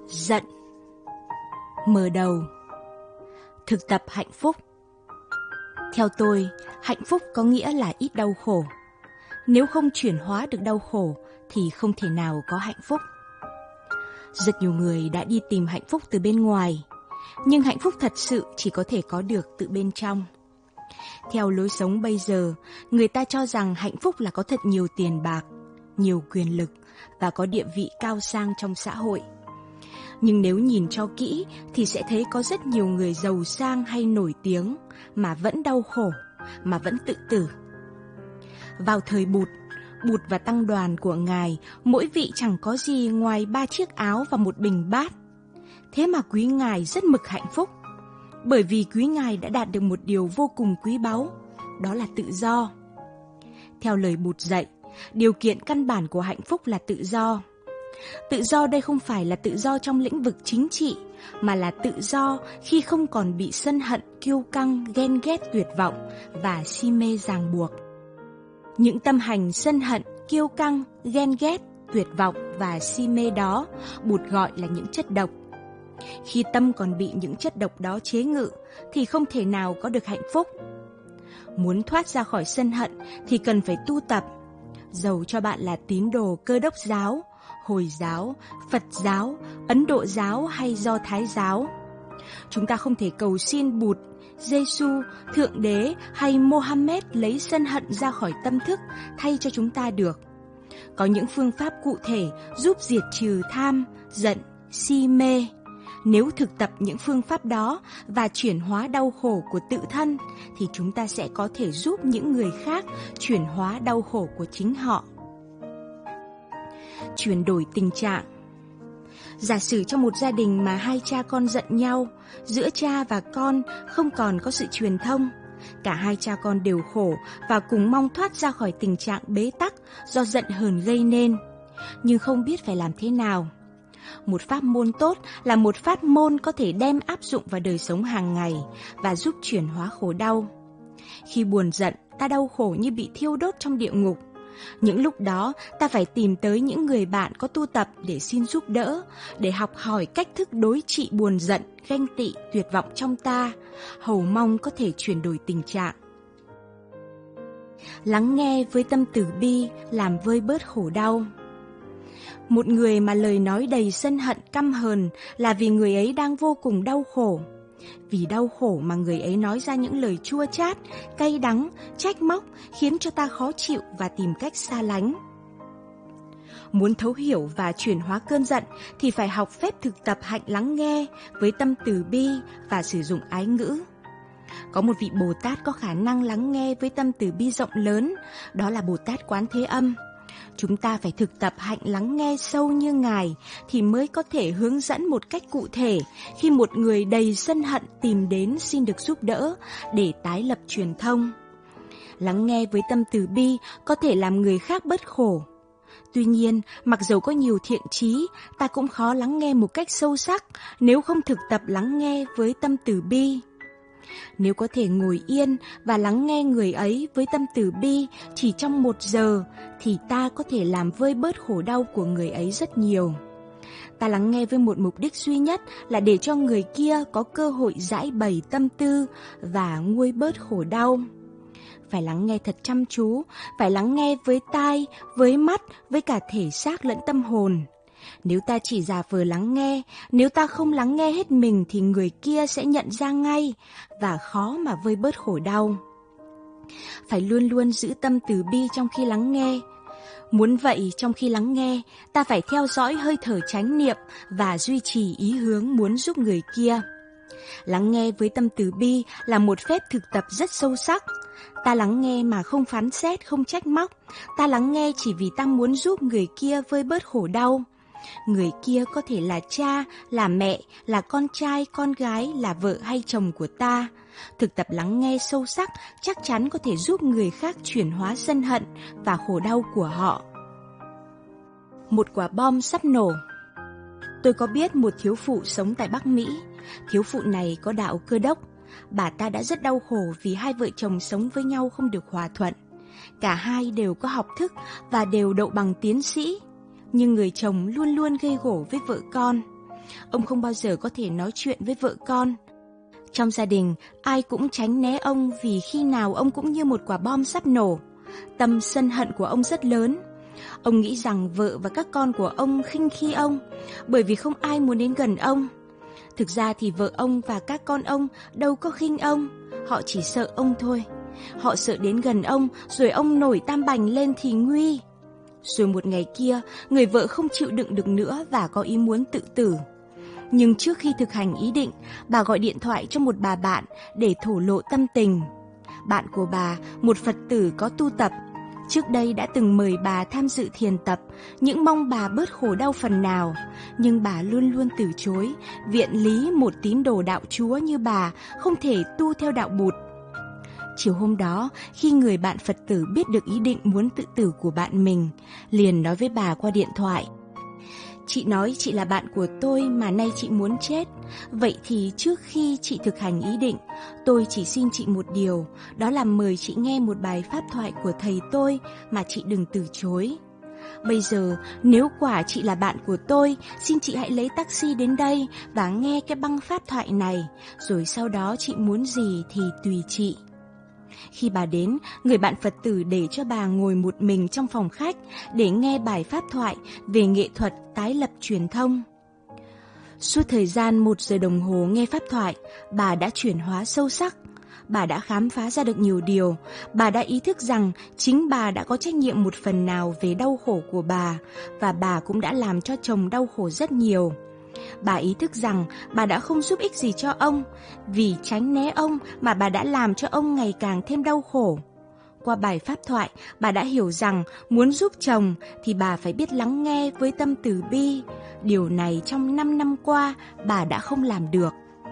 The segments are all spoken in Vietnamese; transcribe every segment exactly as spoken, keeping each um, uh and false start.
Giận. Mở đầu. Thực tập hạnh phúc. Theo tôi, hạnh phúc có nghĩa là ít đau khổ. Nếu không chuyển hóa được đau khổ thì không thể nào có hạnh phúc. Rất nhiều người đã đi tìm hạnh phúc từ bên ngoài, nhưng hạnh phúc thật sự chỉ có thể có được từ bên trong. Theo lối sống bây giờ, người ta cho rằng hạnh phúc là có thật nhiều tiền bạc, nhiều quyền lực và có địa vị cao sang trong xã hội. Nhưng nếu nhìn cho kỹ thì sẽ thấy có rất nhiều người giàu sang hay nổi tiếng mà vẫn đau khổ, mà vẫn tự tử. Vào thời Bụt, Bụt và tăng đoàn của Ngài, mỗi vị chẳng có gì ngoài ba chiếc áo và một bình bát. Thế mà quý Ngài rất mực hạnh phúc, bởi vì quý Ngài đã đạt được một điều vô cùng quý báu, đó là tự do. Theo lời Bụt dạy, điều kiện căn bản của hạnh phúc là tự do. Tự do đây không phải là tự do trong lĩnh vực chính trị, mà là tự do khi không còn bị sân hận, kiêu căng, ghen ghét tuyệt vọng và si mê ràng buộc. Những tâm hành sân hận, kiêu căng, ghen ghét, tuyệt vọng và si mê đó, Bụt gọi là những chất độc. Khi tâm còn bị những chất độc đó chế ngự, thì không thể nào có được hạnh phúc. Muốn thoát ra khỏi sân hận thì cần phải tu tập. Dầu cho bạn là tín đồ Cơ Đốc giáo, Hồi giáo, Phật giáo, Ấn Độ giáo hay Do Thái giáo. Chúng ta không thể cầu xin Bụt, Giêsu, Thượng Đế hay Mohammed lấy sân hận ra khỏi tâm thức thay cho chúng ta được. Có những phương pháp cụ thể giúp diệt trừ tham, giận, si mê. Nếu thực tập những phương pháp đó và chuyển hóa đau khổ của tự thân, thì chúng ta sẽ có thể giúp những người khác chuyển hóa đau khổ của chính họ. Chuyển đổi tình trạng. Giả sử trong một gia đình mà hai cha con giận nhau, giữa cha và con không còn có sự truyền thông. Cả hai cha con đều khổ và cùng mong thoát ra khỏi tình trạng bế tắc do giận hờn gây nên, nhưng không biết phải làm thế nào. Một pháp môn tốt là một pháp môn có thể đem áp dụng vào đời sống hàng ngày và giúp chuyển hóa khổ đau. Khi buồn giận, ta đau khổ như bị thiêu đốt trong địa ngục. Những lúc đó, ta phải tìm tới những người bạn có tu tập để xin giúp đỡ, để học hỏi cách thức đối trị buồn giận, ganh tị, tuyệt vọng trong ta, hầu mong có thể chuyển đổi tình trạng. Lắng nghe với tâm từ bi làm vơi bớt khổ đau. Một người mà lời nói đầy sân hận căm hờn là vì người ấy đang vô cùng đau khổ. Vì đau khổ mà người ấy nói ra những lời chua chát, cay đắng, trách móc khiến cho ta khó chịu và tìm cách xa lánh. Muốn thấu hiểu và chuyển hóa cơn giận thì phải học phép thực tập hạnh lắng nghe với tâm từ bi và sử dụng ái ngữ. Có một vị Bồ Tát có khả năng lắng nghe với tâm từ bi rộng lớn, đó là Bồ Tát Quán Thế Âm. Chúng ta phải thực tập hạnh lắng nghe sâu như Ngài thì mới có thể hướng dẫn một cách cụ thể khi một người đầy sân hận tìm đến xin được giúp đỡ để tái lập truyền thông. Lắng nghe với tâm từ bi có thể làm người khác bớt khổ. Tuy nhiên, mặc dầu có nhiều thiện chí, ta cũng khó lắng nghe một cách sâu sắc nếu không thực tập lắng nghe với tâm từ bi. Nếu có thể ngồi yên và lắng nghe người ấy với tâm từ bi chỉ trong một giờ, thì ta có thể làm vơi bớt khổ đau của người ấy rất nhiều. Ta lắng nghe với một mục đích duy nhất là để cho người kia có cơ hội giải bày tâm tư và nguôi bớt khổ đau. Phải lắng nghe thật chăm chú, phải lắng nghe với tai, với mắt, với cả thể xác lẫn tâm hồn. Nếu ta chỉ giả vờ lắng nghe, nếu ta không lắng nghe hết mình thì người kia sẽ nhận ra ngay và khó mà vơi bớt khổ đau. Phải luôn luôn giữ tâm từ bi trong khi lắng nghe. Muốn vậy, trong khi lắng nghe, ta phải theo dõi hơi thở chánh niệm và duy trì ý hướng muốn giúp người kia. Lắng nghe với tâm từ bi là một phép thực tập rất sâu sắc. Ta lắng nghe mà không phán xét, không trách móc. Ta lắng nghe chỉ vì ta muốn giúp người kia vơi bớt khổ đau. Người kia có thể là cha, là mẹ, là con trai, con gái, là vợ hay chồng của ta. Thực tập lắng nghe sâu sắc chắc chắn có thể giúp người khác chuyển hóa sân hận và khổ đau của họ. Một quả bom sắp nổ. Tôi có biết một thiếu phụ sống tại Bắc Mỹ. Thiếu phụ này có đạo Cơ Đốc. Bà ta đã rất đau khổ vì hai vợ chồng sống với nhau không được hòa thuận. Cả hai đều có học thức và đều đậu bằng tiến sĩ. Nhưng người chồng luôn luôn gây gổ với vợ con. Ông không bao giờ có thể nói chuyện với vợ con. Trong gia đình, ai cũng tránh né ông vì khi nào ông cũng như một quả bom sắp nổ. Tâm sân hận của ông rất lớn. Ông nghĩ rằng vợ và các con của ông khinh khi ông, bởi vì không ai muốn đến gần ông. Thực ra thì vợ ông và các con ông đâu có khinh ông, họ chỉ sợ ông thôi. Họ sợ đến gần ông, rồi ông nổi tam bành lên thì nguy. Rồi một ngày kia, người vợ không chịu đựng được nữa và có ý muốn tự tử. Nhưng trước khi thực hành ý định, bà gọi điện thoại cho một bà bạn để thổ lộ tâm tình. Bạn của bà, một Phật tử có tu tập, trước đây đã từng mời bà tham dự thiền tập, những mong bà bớt khổ đau phần nào. Nhưng bà luôn luôn từ chối, viện lý một tín đồ đạo Chúa như bà không thể tu theo đạo Bụt. Chiều hôm đó, khi người bạn Phật tử biết được ý định muốn tự tử của bạn mình, liền nói với bà qua điện thoại: "Chị nói chị là bạn của tôi mà nay chị muốn chết. Vậy thì trước khi chị thực hành ý định, tôi chỉ xin chị một điều, đó là mời chị nghe một bài pháp thoại của thầy tôi mà chị đừng từ chối. Bây giờ, nếu quả chị là bạn của tôi, xin chị hãy lấy taxi đến đây và nghe cái băng pháp thoại này, rồi sau đó chị muốn gì thì tùy chị." Khi bà đến, người bạn Phật tử để cho bà ngồi một mình trong phòng khách để nghe bài pháp thoại về nghệ thuật tái lập truyền thông. Suốt thời gian một giờ đồng hồ nghe pháp thoại, bà đã chuyển hóa sâu sắc. Bà đã khám phá ra được nhiều điều. Bà đã ý thức rằng chính bà đã có trách nhiệm một phần nào về đau khổ của bà, và bà cũng đã làm cho chồng đau khổ rất nhiều. Bà ý thức rằng bà đã không giúp ích gì cho ông, vì tránh né ông mà bà đã làm cho ông ngày càng thêm đau khổ. Qua bài pháp thoại, bà đã hiểu rằng muốn giúp chồng thì bà phải biết lắng nghe với tâm từ bi. Điều này trong năm năm qua bà đã không làm được.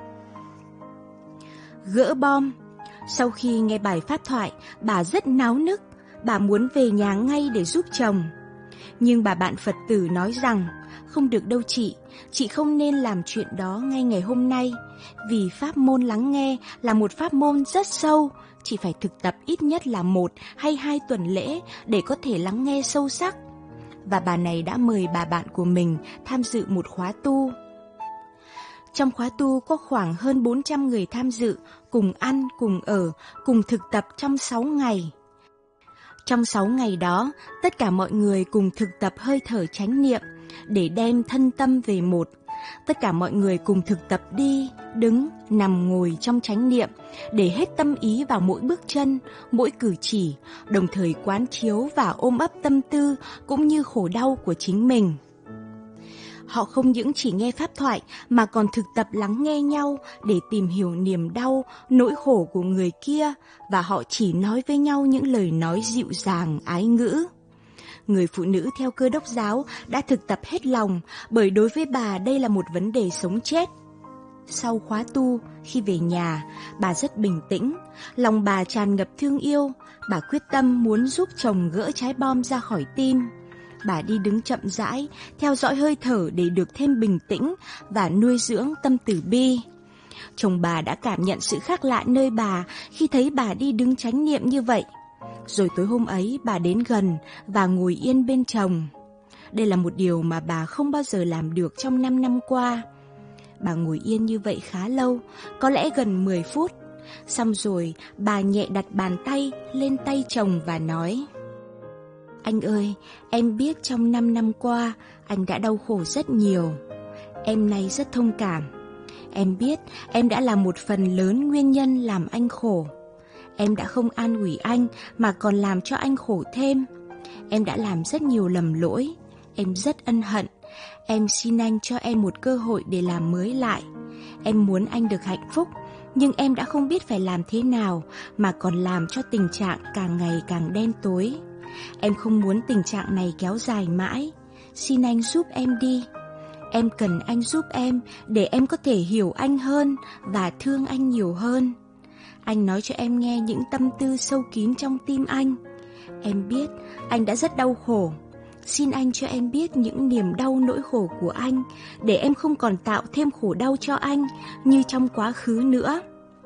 Gỡ bom. Sau khi nghe bài pháp thoại, bà rất náo nức. Bà muốn về nhà ngay để giúp chồng. Nhưng bà bạn Phật tử nói rằng: "Không được đâu chị, chị không nên làm chuyện đó ngay ngày hôm nay, vì pháp môn lắng nghe là một pháp môn rất sâu, chị phải thực tập ít nhất là một hay hai tuần lễ để có thể lắng nghe sâu sắc." Và bà này đã mời bà bạn của mình tham dự một khóa tu. Trong khóa tu có khoảng hơn bốn trăm người tham dự, cùng ăn, cùng ở, cùng thực tập trong sáu ngày. Trong sáu ngày đó, tất cả mọi người cùng thực tập hơi thở chánh niệm để đem thân tâm về một. Tất cả mọi người cùng thực tập đi, đứng, nằm, ngồi trong chánh niệm để hết tâm ý vào mỗi bước chân, mỗi cử chỉ, đồng thời quán chiếu và ôm ấp tâm tư cũng như khổ đau của chính mình. Họ không những chỉ nghe pháp thoại mà còn thực tập lắng nghe nhau để tìm hiểu niềm đau, nỗi khổ của người kia, và họ chỉ nói với nhau những lời nói dịu dàng, ái ngữ. Người phụ nữ theo Cơ Đốc giáo đã thực tập hết lòng, bởi đối với bà đây là một vấn đề sống chết. Sau khóa tu, khi về nhà, bà rất bình tĩnh, lòng bà tràn ngập thương yêu. Bà quyết tâm muốn giúp chồng gỡ trái bom ra khỏi tim. Bà đi đứng chậm rãi, theo dõi hơi thở để được thêm bình tĩnh và nuôi dưỡng tâm từ bi. Chồng bà đã cảm nhận sự khác lạ nơi bà khi thấy bà đi đứng chánh niệm như vậy. Rồi tối hôm ấy bà đến gần và ngồi yên bên chồng. Đây là một điều mà bà không bao giờ làm được trong năm năm qua. Bà ngồi yên như vậy khá lâu, có lẽ gần mười phút. Xong rồi bà nhẹ đặt bàn tay lên tay chồng và nói: "Anh ơi, em biết trong năm năm qua anh đã đau khổ rất nhiều. Em nay rất thông cảm. Em biết em đã là một phần lớn nguyên nhân làm anh khổ. Em đã không an ủi anh mà còn làm cho anh khổ thêm. Em đã làm rất nhiều lầm lỗi. Em rất ân hận. Em xin anh cho em một cơ hội để làm mới lại. Em muốn anh được hạnh phúc, nhưng em đã không biết phải làm thế nào mà còn làm cho tình trạng càng ngày càng đen tối. Em không muốn tình trạng này kéo dài mãi. Xin anh giúp em đi. Em cần anh giúp em để em có thể hiểu anh hơn và thương anh nhiều hơn. Anh nói cho em nghe những tâm tư sâu kín trong tim anh. Em biết anh đã rất đau khổ. Xin anh cho em biết những niềm đau nỗi khổ của anh, để em không còn tạo thêm khổ đau cho anh như trong quá khứ nữa.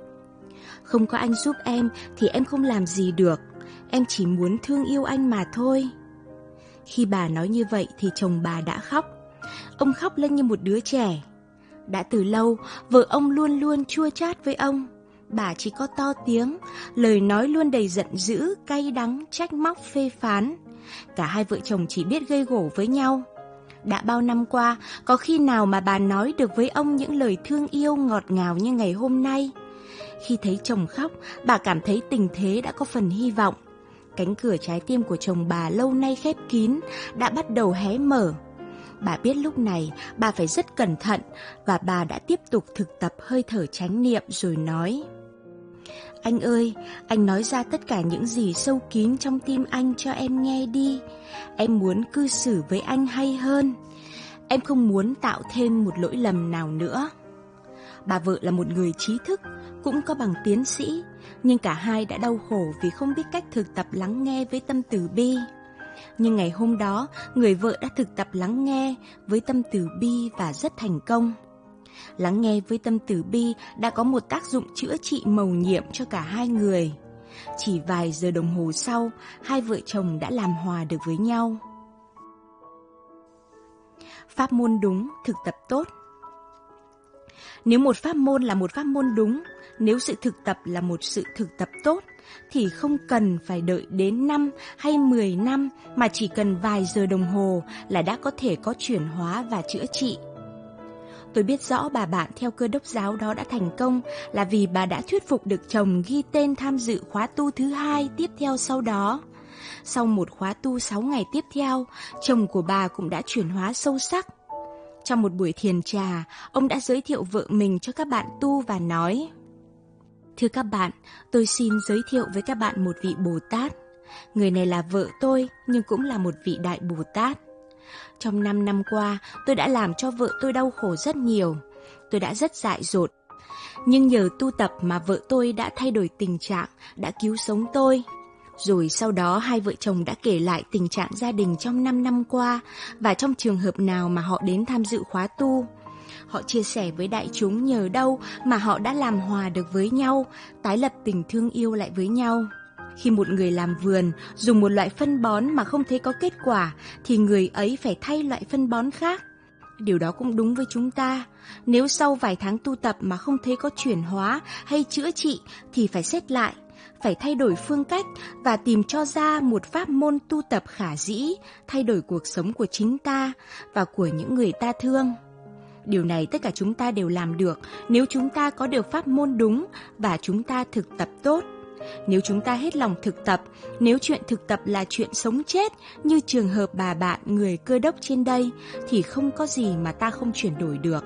Không có anh giúp em thì em không làm gì được. Em chỉ muốn thương yêu anh mà thôi." Khi bà nói như vậy thì chồng bà đã khóc. Ông khóc lên như một đứa trẻ. Đã từ lâu, vợ ông luôn luôn chua chát với ông. Bà chỉ có to tiếng, lời nói luôn đầy giận dữ, cay đắng, trách móc, phê phán. Cả hai vợ chồng chỉ biết gây gổ với nhau. Đã bao năm qua, có khi nào mà bà nói được với ông những lời thương yêu ngọt ngào như ngày hôm nay? Khi thấy chồng khóc, bà cảm thấy tình thế đã có phần hy vọng. Cánh cửa trái tim của chồng bà lâu nay khép kín đã bắt đầu hé mở. Bà biết lúc này bà phải rất cẩn thận và bà đã tiếp tục thực tập hơi thở chánh niệm rồi nói: Anh ơi, anh nói ra tất cả những gì sâu kín trong tim anh cho em nghe đi. Em muốn cư xử với anh hay hơn. Em không muốn tạo thêm một lỗi lầm nào nữa. Bà vợ là một người trí thức, cũng có bằng tiến sĩ, nhưng cả hai đã đau khổ vì không biết cách thực tập lắng nghe với tâm từ bi. Nhưng ngày hôm đó, người vợ đã thực tập lắng nghe với tâm từ bi và rất thành công. Lắng nghe với tâm từ bi đã có một tác dụng chữa trị mầu nhiệm cho cả hai người. Chỉ vài giờ đồng hồ sau, hai vợ chồng đã làm hòa được với nhau. Pháp môn đúng, thực tập tốt. Nếu một pháp môn là một pháp môn đúng, nếu sự thực tập là một sự thực tập tốt, thì không cần phải đợi đến năm hay mười năm mà chỉ cần vài giờ đồng hồ là đã có thể có chuyển hóa và chữa trị. Tôi biết rõ bà bạn theo Cơ Đốc giáo đó đã thành công là vì bà đã thuyết phục được chồng ghi tên tham dự khóa tu thứ hai tiếp theo sau đó. Sau một khóa tu sáu ngày tiếp theo, chồng của bà cũng đã chuyển hóa sâu sắc. Trong một buổi thiền trà, ông đã giới thiệu vợ mình cho các bạn tu và nói: Thưa các bạn, tôi xin giới thiệu với các bạn một vị Bồ Tát. Người này là vợ tôi, nhưng cũng là một vị Đại Bồ Tát. Trong năm năm qua, tôi đã làm cho vợ tôi đau khổ rất nhiều. Tôi đã rất dại dột. Nhưng nhờ tu tập mà vợ tôi đã thay đổi tình trạng, đã cứu sống tôi. Rồi sau đó hai vợ chồng đã kể lại tình trạng gia đình trong năm năm qua và trong trường hợp nào mà họ đến tham dự khóa tu. Họ chia sẻ với đại chúng nhờ đâu mà họ đã làm hòa được với nhau, tái lập tình thương yêu lại với nhau. Khi một người làm vườn, dùng một loại phân bón mà không thấy có kết quả, thì người ấy phải thay loại phân bón khác. Điều đó cũng đúng với chúng ta. Nếu sau vài tháng tu tập mà không thấy có chuyển hóa hay chữa trị, thì phải xét lại, phải thay đổi phương cách và tìm cho ra một pháp môn tu tập khả dĩ, thay đổi cuộc sống của chính ta và của những người ta thương. Điều này tất cả chúng ta đều làm được nếu chúng ta có được pháp môn đúng và chúng ta thực tập tốt. Nếu chúng ta hết lòng thực tập, nếu chuyện thực tập là chuyện sống chết như trường hợp bà bạn người Cơ Đốc trên đây, thì không có gì mà ta không chuyển đổi được.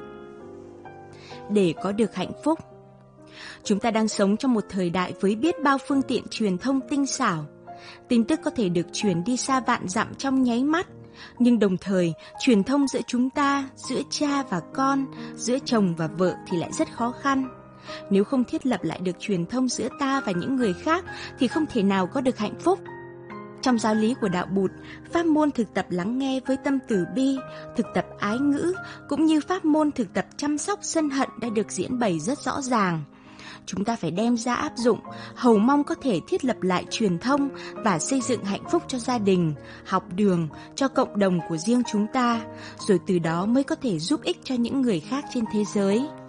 Để có được hạnh phúc, chúng ta đang sống trong một thời đại với biết bao phương tiện truyền thông tinh xảo. Tin tức có thể được truyền đi xa vạn dặm trong nháy mắt, nhưng đồng thời truyền thông giữa chúng ta, giữa cha và con, giữa chồng và vợ thì lại rất khó khăn. Nếu không thiết lập lại được truyền thông giữa ta và những người khác thì không thể nào có được hạnh phúc. Trong giáo lý của đạo Bụt, pháp môn thực tập lắng nghe với tâm từ bi, thực tập ái ngữ, cũng như pháp môn thực tập chăm sóc sân hận đã được diễn bày rất rõ ràng. Chúng ta phải đem ra áp dụng, hầu mong có thể thiết lập lại truyền thông và xây dựng hạnh phúc cho gia đình, học đường, cho cộng đồng của riêng chúng ta, rồi từ đó mới có thể giúp ích cho những người khác trên thế giới.